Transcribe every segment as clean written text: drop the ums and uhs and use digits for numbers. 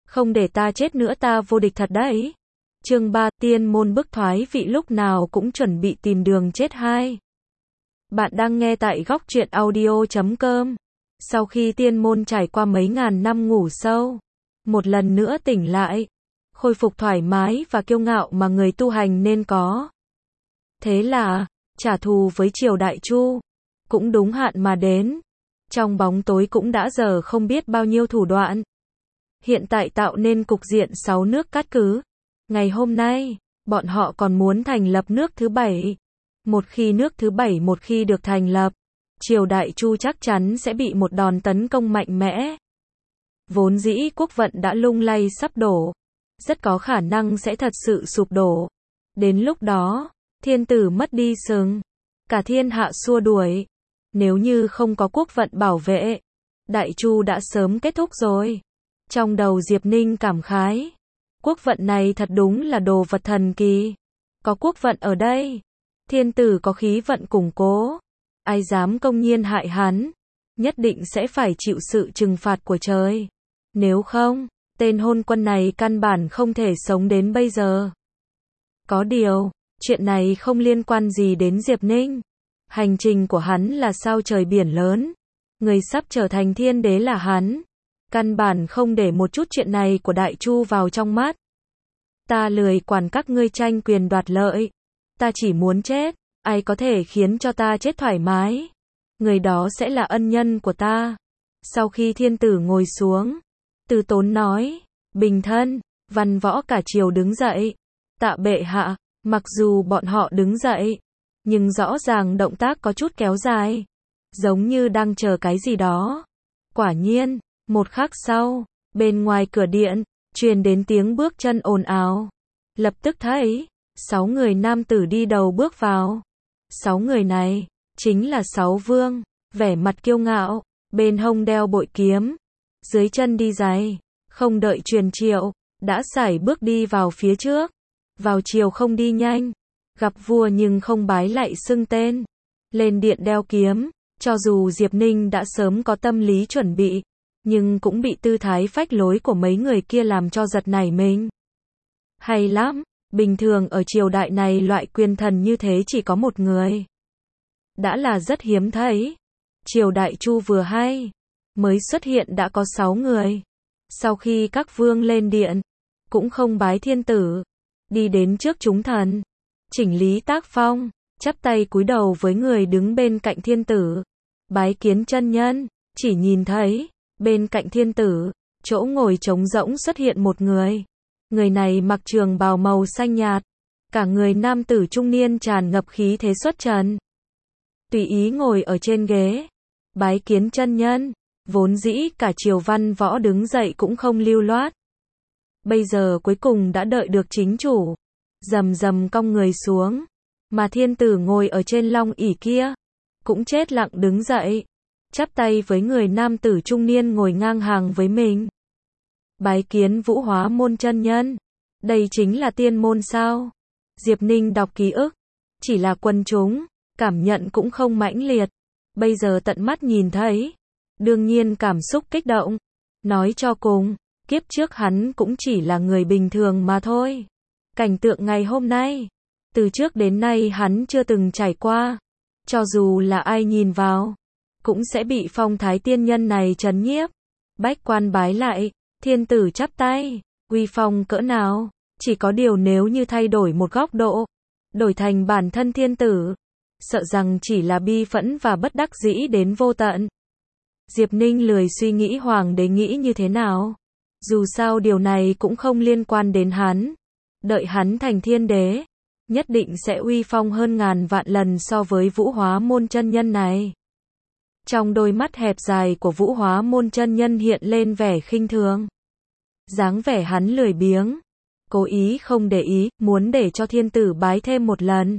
Không để ta chết nữa ta vô địch thật đấy. Chương 3, tiên môn bức thoái vị lúc nào cũng chuẩn bị tìm đường chết 2. Bạn đang nghe tại góc truyện audio.com. Sau khi tiên môn trải qua mấy ngàn năm ngủ sâu, một lần nữa tỉnh lại, khôi phục thoải mái và kiêu ngạo mà người tu hành nên có. Thế là, trả thù với triều Đại Chu, cũng đúng hạn mà đến. Trong bóng tối cũng đã dở không biết bao nhiêu thủ đoạn. Hiện tại tạo nên cục diện 6 nước cát cứ. Ngày hôm nay, bọn họ còn muốn thành lập nước thứ 7. Một khi nước thứ 7 một khi được thành lập, triều Đại Chu chắc chắn sẽ bị một đòn tấn công mạnh mẽ. Vốn dĩ quốc vận đã lung lay sắp đổ, rất có khả năng sẽ thật sự sụp đổ. Đến lúc đó, thiên tử mất đi sừng, cả thiên hạ xua đuổi. Nếu như không có quốc vận bảo vệ, Đại Chu đã sớm kết thúc rồi. Trong đầu Diệp Ninh cảm khái, quốc vận này thật đúng là đồ vật thần kỳ. Có quốc vận ở đây, thiên tử có khí vận củng cố, ai dám công nhiên hại hắn, nhất định sẽ phải chịu sự trừng phạt của trời. Nếu không, tên hôn quân này căn bản không thể sống đến bây giờ. Có điều, chuyện này không liên quan gì đến Diệp Ninh. Hành trình của hắn là sao trời biển lớn. Người sắp trở thành thiên đế là hắn. Căn bản không để một chút chuyện này của Đại Chu vào trong mắt. Ta lười quản các ngươi tranh quyền đoạt lợi. Ta chỉ muốn chết. Ai có thể khiến cho ta chết thoải mái, người đó sẽ là ân nhân của ta. Sau khi thiên tử ngồi xuống, Từ Tốn nói, bình thân, văn võ cả triều đứng dậy. Tạ bệ hạ. Mặc dù bọn họ đứng dậy, nhưng rõ ràng động tác có chút kéo dài, giống như đang chờ cái gì đó. Quả nhiên, một khắc sau, bên ngoài cửa điện, truyền đến tiếng bước chân ồn ào. Lập tức thấy, 6 người nam tử đi đầu bước vào. 6 người này, chính là 6 vương, vẻ mặt kiêu ngạo, bên hông đeo bội kiếm, dưới chân đi giày, không đợi truyền triệu, đã sải bước đi vào phía trước. Vào triều không đi nhanh, gặp vua nhưng không bái lạy xưng tên, lên điện đeo kiếm. Cho dù Diệp Ninh đã sớm có tâm lý chuẩn bị, nhưng cũng bị tư thái phách lối của mấy người kia làm cho giật nảy mình. Hay lắm, bình thường ở triều đại này loại quyền thần như thế chỉ có một người. Đã là rất hiếm thấy. Triều Đại Chu vừa hay, mới xuất hiện đã có 6 người. Sau khi các vương lên điện, cũng không bái thiên tử, đi đến trước chúng thần, chỉnh lý tác phong, chắp tay cúi đầu với người đứng bên cạnh thiên tử, bái kiến chân nhân. Chỉ nhìn thấy, bên cạnh thiên tử, chỗ ngồi trống rỗng xuất hiện một người. Người này mặc trường bào màu xanh nhạt, cả người nam tử trung niên tràn ngập khí thế xuất trần. Tùy ý ngồi ở trên ghế, bái kiến chân nhân. Vốn dĩ cả triều văn võ đứng dậy cũng không lưu loát. Bây giờ cuối cùng đã đợi được chính chủ, rầm rầm cong người xuống, mà thiên tử ngồi ở trên long ỷ kia, cũng chết lặng đứng dậy, chắp tay với người nam tử trung niên ngồi ngang hàng với mình. Bái kiến Vũ Hóa Môn chân nhân. Đây chính là tiên môn sao? Diệp Ninh đọc ký ức, chỉ là quần chúng, cảm nhận cũng không mãnh liệt. Bây giờ tận mắt nhìn thấy, đương nhiên cảm xúc kích động. Nói cho cùng, kiếp trước hắn cũng chỉ là người bình thường mà thôi. Cảnh tượng ngày hôm nay, từ trước đến nay hắn chưa từng trải qua. Cho dù là ai nhìn vào, cũng sẽ bị phong thái tiên nhân này trấn nhiếp. Bách quan bái lại, thiên tử chắp tay, uy phong cỡ nào. Chỉ có điều nếu như thay đổi một góc độ, đổi thành bản thân thiên tử, sợ rằng chỉ là bi phẫn và bất đắc dĩ đến vô tận. Diệp Ninh lười suy nghĩ hoàng đế nghĩ như thế nào. Dù sao điều này cũng không liên quan đến hắn. Đợi hắn thành thiên đế, nhất định sẽ uy phong hơn ngàn vạn lần so với Vũ Hóa Môn chân nhân này. Trong đôi mắt hẹp dài của Vũ Hóa Môn chân nhân hiện lên vẻ khinh thường. Dáng vẻ hắn lười biếng, cố ý không để ý, muốn để cho thiên tử bái thêm một lần.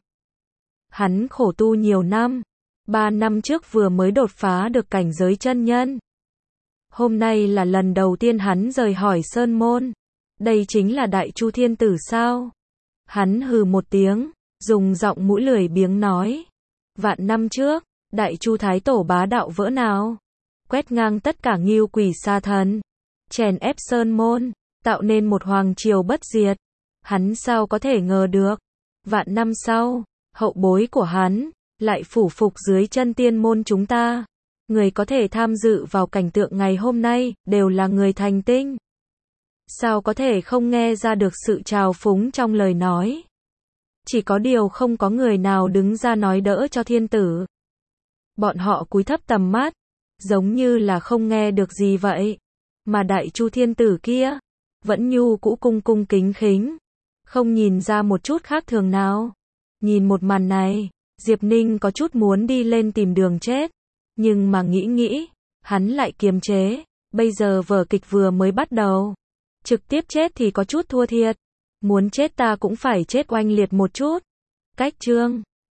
Hắn khổ tu nhiều năm, 3 năm trước vừa mới đột phá được cảnh giới chân nhân. Hôm nay là lần đầu tiên hắn rời hỏi sơn môn. Đây chính là Đại Chu thiên tử sao? Hắn hừ một tiếng, dùng giọng mũi lười biếng nói. Vạn năm trước, Đại Chu thái tổ bá đạo vỡ nào, quét ngang tất cả ngưu quỷ sa thần, chèn ép sơn môn, tạo nên một hoàng triều bất diệt. Hắn sao có thể ngờ được, vạn năm sau, hậu bối của hắn lại phủ phục dưới chân tiên môn chúng ta. Người có thể tham dự vào cảnh tượng ngày hôm nay đều là người thành tinh. Sao có thể không nghe ra được sự trào phúng trong lời nói? Chỉ có điều không có người nào đứng ra nói đỡ cho thiên tử. Bọn họ cúi thấp tầm mắt, giống như là không nghe được gì vậy. Mà Đại Chu thiên tử kia, vẫn nhu cũ cung cung kính khính, không nhìn ra một chút khác thường nào. Nhìn một màn này, Diệp Ninh có chút muốn đi lên tìm đường chết. Nhưng mà nghĩ, hắn lại kiềm chế. Bây giờ vở kịch vừa mới bắt đầu. Trực tiếp chết thì có chút thua thiệt. Muốn chết ta cũng phải chết oanh liệt một chút. Cách chương